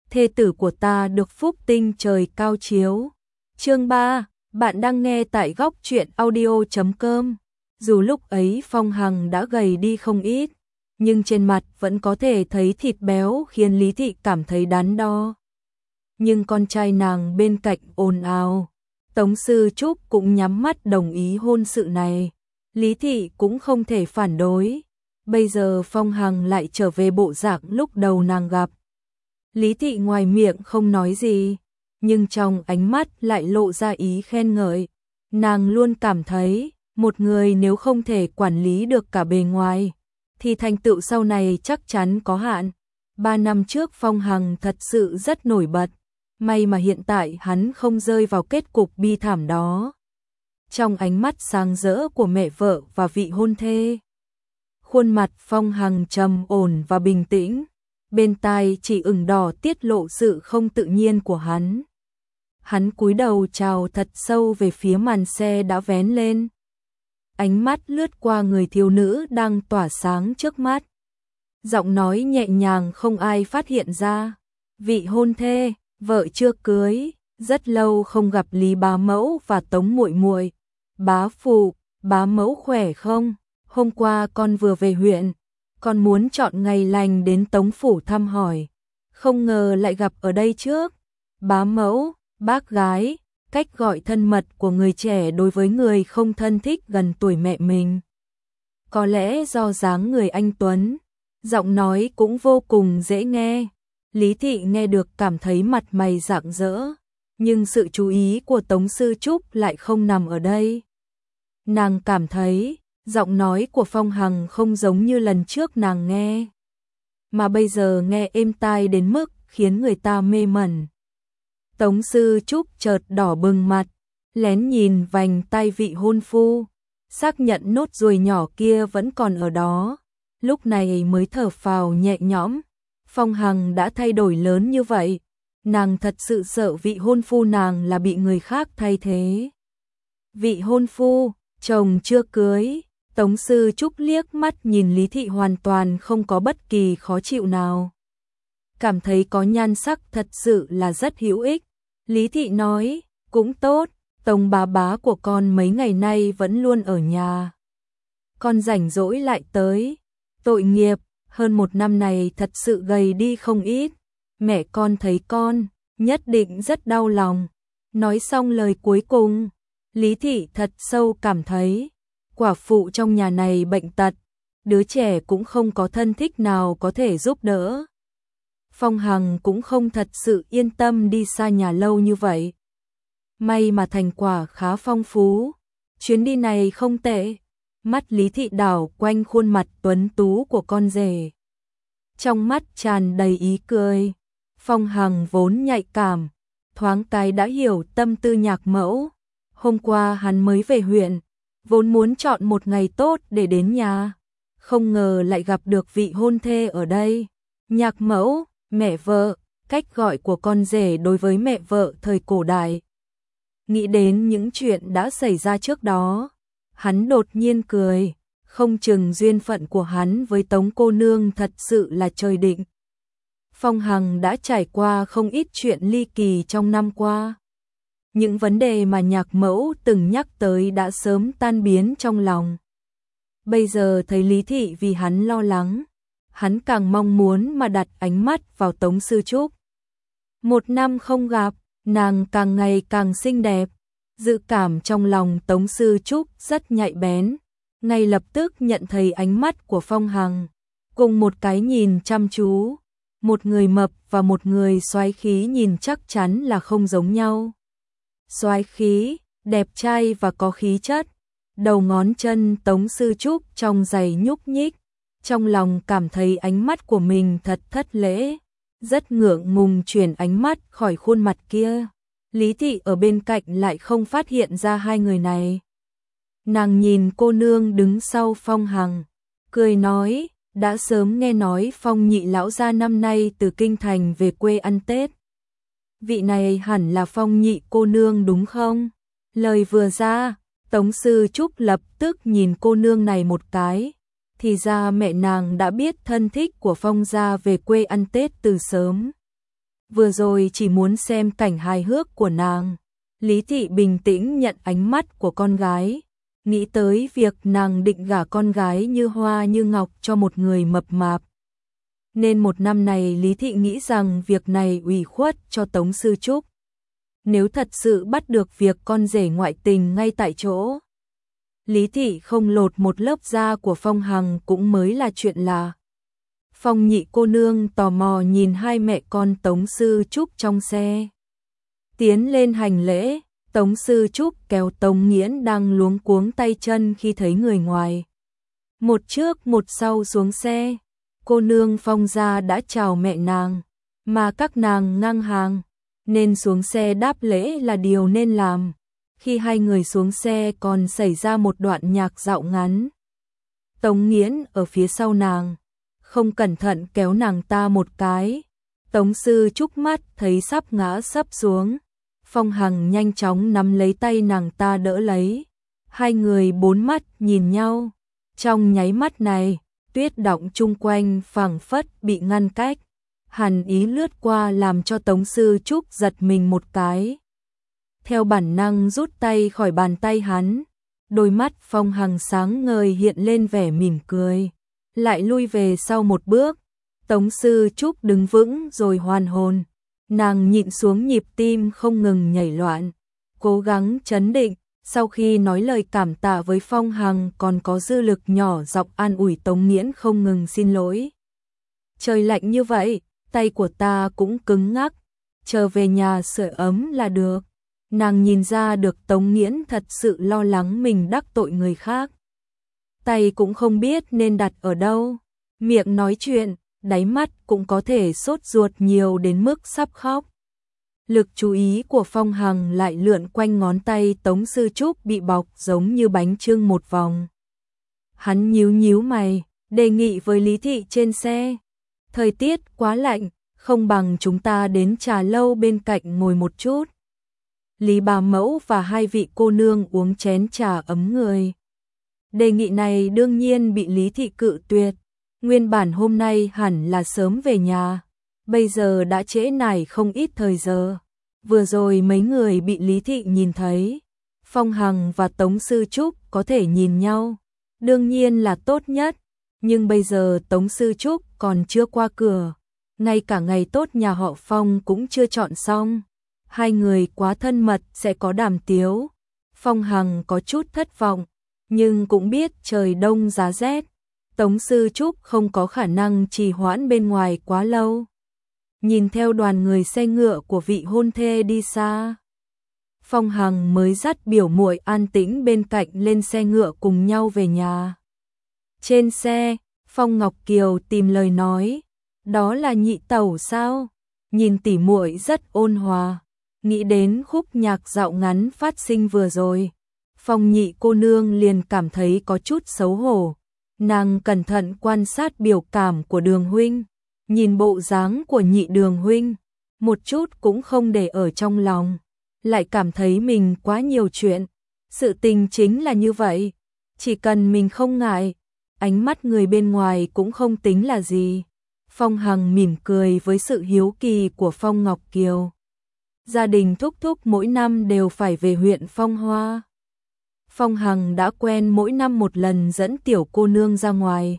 thê tử của ta được phúc tinh trời cao chiếu. Chương 3, bạn đang nghe tại góc truyện audio.com. Dù lúc ấy Phong Hằng đã gầy đi không ít, nhưng trên mặt vẫn có thể thấy thịt béo khiến Lý Thị cảm thấy đắn đo. Nhưng con trai nàng bên cạnh ồn ào, Tống Sư Trúc cũng nhắm mắt đồng ý hôn sự này. Lý Thị cũng không thể phản đối. Bây giờ Phong Hằng lại trở về bộ dạng lúc đầu nàng gặp. Lý Thị ngoài miệng không nói gì, nhưng trong ánh mắt lại lộ ra ý khen ngợi. Nàng luôn cảm thấy, một người nếu không thể quản lý được cả bề ngoài, thì thành tựu sau này chắc chắn có hạn. 3 năm trước Phong Hằng thật sự rất nổi bật, may mà hiện tại hắn không rơi vào kết cục bi thảm đó. Trong ánh mắt sáng rỡ của mẹ vợ và vị hôn thê, khuôn mặt Phong Hằng trầm ổn và bình tĩnh, bên tai chỉ ửng đỏ tiết lộ sự không tự nhiên của hắn. Hắn cúi đầu chào thật sâu về phía màn xe đã vén lên. Ánh mắt lướt qua người thiếu nữ đang tỏa sáng trước mắt. Giọng nói nhẹ nhàng không ai phát hiện ra. Vị hôn thê, vợ chưa cưới, rất lâu không gặp Lý bá mẫu và Tống muội muội. Bá phụ, bá mẫu khỏe không? Hôm qua con vừa về huyện, con muốn chọn ngày lành đến Tống phủ thăm hỏi, không ngờ lại gặp ở đây trước. Bá mẫu, bác gái, cách gọi thân mật của người trẻ đối với người không thân thích gần tuổi mẹ mình. Có lẽ do dáng người anh tuấn, giọng nói cũng vô cùng dễ nghe. Lý Thị nghe được cảm thấy mặt mày rạng rỡ, nhưng sự chú ý của Tống Sư Trúc lại không nằm ở đây. Nàng cảm thấy giọng nói của Phong Hằng không giống như lần trước nàng nghe, mà bây giờ nghe êm tai đến mức khiến người ta mê mẩn. Tống Sư Trúc chợt đỏ bừng mặt, lén nhìn vành tay vị hôn phu, xác nhận nốt ruồi nhỏ kia vẫn còn ở đó, lúc này mới thở phào nhẹ nhõm. Phong Hằng đã thay đổi lớn như vậy, nàng thật sự sợ vị hôn phu nàng là bị người khác thay thế. Vị hôn phu, chồng chưa cưới. Tống Sư Trúc liếc mắt nhìn Lý Thị hoàn toàn không có bất kỳ khó chịu nào. Cảm thấy có nhan sắc thật sự là rất hữu ích. Lý Thị nói, cũng tốt, Tống bá bá của con mấy ngày nay vẫn luôn ở nhà. Con rảnh rỗi lại tới. Tội nghiệp, hơn 1 năm này thật sự gầy đi không ít. Mẹ con thấy con, nhất định rất đau lòng. Nói xong lời cuối cùng, Lý Thị thật sâu cảm thấy, quả phụ trong nhà này bệnh tật, đứa trẻ cũng không có thân thích nào có thể giúp đỡ. Phong Hằng cũng không thật sự yên tâm đi xa nhà lâu như vậy. May mà thành quả khá phong phú, chuyến đi này không tệ. Mắt Lý Thị đảo quanh khuôn mặt tuấn tú của con rể, trong mắt tràn đầy ý cười. Phong Hằng vốn nhạy cảm, thoáng cái đã hiểu tâm tư nhạc mẫu. Hôm qua hắn mới về huyện, vốn muốn chọn một ngày tốt để đến nhà, không ngờ lại gặp được vị hôn thê ở đây. Nhạc mẫu, mẹ vợ, cách gọi của con rể đối với mẹ vợ thời cổ đại. Nghĩ đến những chuyện đã xảy ra trước đó, hắn đột nhiên cười, không chừng duyên phận của hắn với Tống cô nương thật sự là trời định. Phong Hằng đã trải qua không ít chuyện ly kỳ trong năm qua. Những vấn đề mà nhạc mẫu từng nhắc tới đã sớm tan biến trong lòng. Bây giờ thấy Lý Thị vì hắn lo lắng, hắn càng mong muốn mà đặt ánh mắt vào Tống Sư Trúc. 1 năm không gặp, nàng càng ngày càng xinh đẹp. Dự cảm trong lòng Tống Sư Trúc rất nhạy bén, ngay lập tức nhận thấy ánh mắt của Phong Hằng, cùng một cái nhìn chăm chú. Một người mập và một người soái khí nhìn chắc chắn là không giống nhau. Soái khí, đẹp trai và có khí chất. Đầu ngón chân Tống Sư Trúc trong giày nhúc nhích, trong lòng cảm thấy ánh mắt của mình thật thất lễ, rất ngượng ngùng chuyển ánh mắt khỏi khuôn mặt kia. Lý Thị ở bên cạnh lại không phát hiện ra hai người này. Nàng nhìn cô nương đứng sau Phong Hằng, cười nói, đã sớm nghe nói Phong nhị lão gia năm nay từ kinh thành về quê ăn Tết. Vị này hẳn là Phong nhị cô nương đúng không? Lời vừa ra, Tống Sư Trúc lập tức nhìn cô nương này một cái, thì ra mẹ nàng đã biết thân thích của Phong gia về quê ăn Tết từ sớm. vừa rồi chỉ muốn xem cảnh hài hước của nàng. Lý Thị bình tĩnh nhận ánh mắt của con gái, nghĩ tới việc nàng định gả con gái như hoa như ngọc cho một người mập mạp. Nên một năm này Lý Thị nghĩ rằng việc này ủy khuất cho Tống Sư Trúc. Nếu thật sự bắt được việc con rể ngoại tình ngay tại chỗ, Lý Thị không lột một lớp da của Phong Hằng cũng mới là chuyện lạ. Phong nhị cô nương tò mò nhìn hai mẹ con Tống Sư Trúc trong xe. Tiến lên hành lễ, Tống Sư Trúc kéo Tống Nghiễn đang luống cuống tay chân khi thấy người ngoài. Một trước một sau xuống xe, cô nương Phong gia đã chào mẹ nàng, mà các nàng ngang hàng, nên xuống xe đáp lễ là điều nên làm. Khi hai người xuống xe còn xảy ra một đoạn nhạc dạo ngắn. Tống Nghiễn ở phía sau nàng, không cẩn thận kéo nàng ta một cái. Tống Sư Trúc mắt thấy sắp ngã sấp xuống. Phong Hằng nhanh chóng nắm lấy tay nàng ta đỡ lấy. Hai người bốn mắt nhìn nhau. Trong nháy mắt này, tuyết đọng chung quanh phảng phất bị ngăn cách. Hàn ý lướt qua làm cho Tống Sư Trúc giật mình một cái. Theo bản năng rút tay khỏi bàn tay hắn. Đôi mắt Phong Hằng sáng ngời hiện lên vẻ mỉm cười. Lại lui về sau một bước. Tống Sư Trúc đứng vững rồi hoàn hồn. Nàng nhịn xuống nhịp tim không ngừng nhảy loạn, cố gắng trấn định. Sau khi nói lời cảm tạ với Phong Hằng còn có dư lực nhỏ giọng an ủi Tống Nghiễn không ngừng xin lỗi. Trời lạnh như vậy, tay của ta cũng cứng ngắc, trở về nhà sưởi ấm là được. Nàng nhìn ra được Tống Nghiễn thật sự lo lắng mình đắc tội người khác. Tay cũng không biết nên đặt ở đâu, miệng nói chuyện, đáy mắt cũng có thể sốt ruột nhiều đến mức sắp khóc. Lực chú ý của Phong Hằng lại lượn quanh ngón tay Tống Sư Trúc bị bọc giống như bánh chưng một vòng. Hắn nhíu nhíu mày, đề nghị với Lý Thị trên xe. Thời tiết quá lạnh, không bằng chúng ta đến trà lâu bên cạnh ngồi một chút. Lý bà mẫu và hai vị cô nương uống chén trà ấm người. Đề nghị này đương nhiên bị Lý Thị cự tuyệt. Nguyên bản hôm nay hẳn là sớm về nhà, bây giờ đã trễ nải không ít thời giờ. Vừa rồi mấy người bị Lý Thị nhìn thấy, Phong Hằng và Tống Sư Trúc có thể nhìn nhau, đương nhiên là tốt nhất. Nhưng bây giờ Tống Sư Trúc còn chưa qua cửa, ngay cả ngày tốt nhà họ Phong cũng chưa chọn xong. Hai người quá thân mật sẽ có đàm tiếu. Phong Hằng có chút thất vọng, nhưng cũng biết trời đông giá rét. Tống Sư Trúc không có khả năng trì hoãn bên ngoài quá lâu. Nhìn theo đoàn người xe ngựa của vị hôn thê đi xa, Phong Hằng mới dắt biểu muội an tĩnh bên cạnh lên xe ngựa cùng nhau về nhà. Trên xe, Phong Ngọc Kiều tìm lời nói, đó là nhị tẩu sao? Nhìn tỉ muội rất ôn hòa, nghĩ đến khúc nhạc dạo ngắn phát sinh vừa rồi. Phong nhị cô nương liền cảm thấy có chút xấu hổ. Nàng cẩn thận quan sát biểu cảm của Đường huynh, nhìn bộ dáng của nhị Đường huynh, một chút cũng không để ở trong lòng, lại cảm thấy mình quá nhiều chuyện. Sự tình chính là như vậy, chỉ cần mình không ngại, ánh mắt người bên ngoài cũng không tính là gì. Phong Hằng mỉm cười với sự hiếu kỳ của Phong Ngọc Kiều. Gia đình thúc thúc mỗi năm đều phải về huyện Phong Hoa. Phong Hằng đã quen mỗi năm một lần dẫn tiểu cô nương ra ngoài.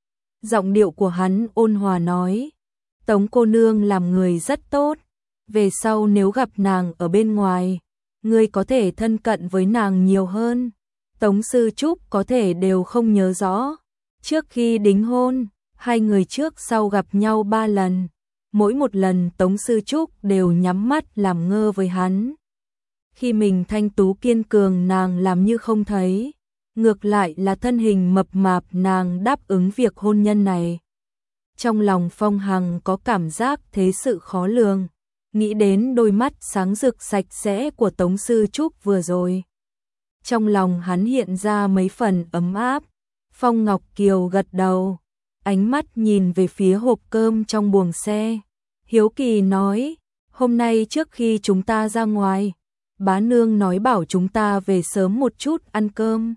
Giọng điệu của hắn ôn hòa nói, Tống cô nương làm người rất tốt, về sau nếu gặp nàng ở bên ngoài, ngươi có thể thân cận với nàng nhiều hơn. Tống Sư Trúc có thể đều không nhớ rõ. Trước khi đính hôn, hai người trước sau gặp nhau 3 lần. Mỗi một lần Tống Sư Trúc đều nhắm mắt làm ngơ với hắn. Khi mình thanh tú kiên cường nàng làm như không thấy. Ngược lại là thân hình mập mạp nàng đáp ứng việc hôn nhân này. Trong lòng Phong Hằng có cảm giác thế sự khó lường. Nghĩ đến đôi mắt sáng rực sạch sẽ của Tống Sư Trúc vừa rồi. Trong lòng hắn hiện ra mấy phần ấm áp. Phong Ngọc Kiều gật đầu, ánh mắt nhìn về phía hộp cơm trong buồng xe. Hiếu kỳ nói, hôm nay trước khi chúng ta ra ngoài, bá nương nói bảo chúng ta về sớm một chút ăn cơm.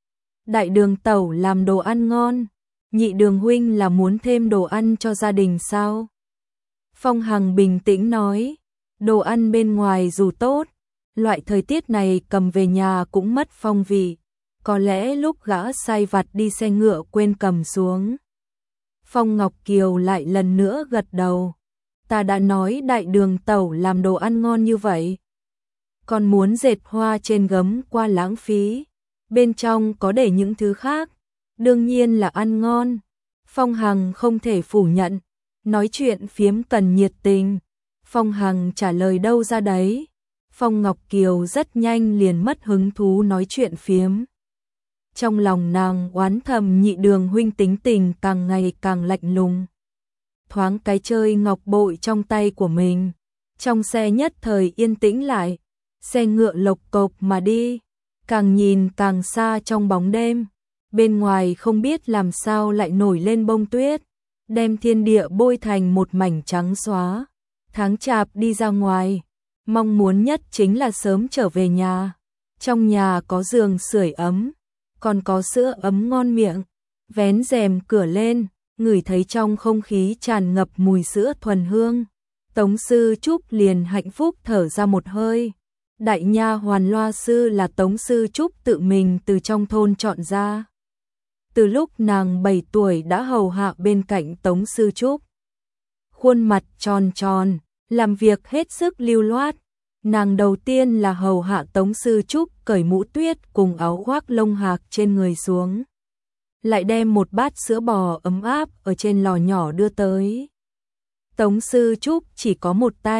Đại Đường tẩu làm đồ ăn ngon, nhị Đường huynh là muốn thêm đồ ăn cho gia đình sao? Phong Hằng bình tĩnh nói, đồ ăn bên ngoài dù tốt, loại thời tiết này cầm về nhà cũng mất phong vị, có lẽ lúc gã sai vặt đi xe ngựa quên cầm xuống. Phong Ngọc Kiều lại lần nữa gật đầu, ta đã nói đại đường tẩu làm đồ ăn ngon như vậy. Còn muốn dệt hoa trên gấm qua lãng phí, bên trong có để những thứ khác, đương nhiên là ăn ngon. Phong Hằng không thể phủ nhận, nói chuyện phiếm cần nhiệt tình. Phong Hằng trả lời đâu ra đấy. Phong Ngọc Kiều rất nhanh liền mất hứng thú nói chuyện phiếm. Trong lòng nàng oán thầm Nhị Đường huynh tính tình càng ngày càng lạnh lùng. Thoáng cái chơi ngọc bội trong tay của mình, trong xe nhất thời yên tĩnh lại, xe ngựa lộc cộc mà đi, càng nhìn càng xa trong bóng đêm. Bên ngoài không biết làm sao lại nổi lên bông tuyết, đem thiên địa bôi thành một mảnh trắng xóa. Tháng Chạp đi ra ngoài, mong muốn nhất chính là sớm trở về nhà. Trong nhà có giường sưởi ấm, còn có sữa ấm ngon miệng. Vén rèm cửa lên, ngửi thấy trong không khí tràn ngập mùi sữa thuần hương. Tống Sư Trúc liền hạnh phúc thở ra một hơi. Đại nha hoàn loa sư là Tống Sư Trúc tự mình từ trong thôn chọn ra. Từ lúc nàng 7 tuổi đã hầu hạ bên cạnh Tống Sư Trúc. Khuôn mặt tròn tròn, làm việc hết sức lưu loát. Nàng đầu tiên là hầu hạ Tống Sư Trúc cởi mũ tuyết cùng áo khoác lông hạc trên người xuống. Lại đem một bát sữa bò ấm áp ở trên lò nhỏ đưa tới. Tống Sư Trúc chỉ có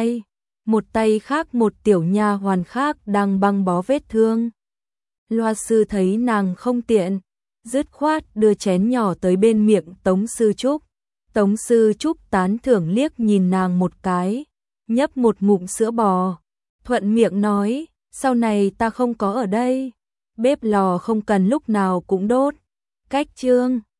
một tay khác một tiểu nha hoàn khác đang băng bó vết thương. Loa sư thấy nàng không tiện, dứt khoát đưa chén nhỏ tới bên miệng Tống Sư Trúc. Tống Sư Trúc tán thưởng liếc nhìn nàng một cái, nhấp một ngụm sữa bò, thuận miệng nói, sau này ta không có ở đây, bếp lò không cần lúc nào cũng đốt. Cách chương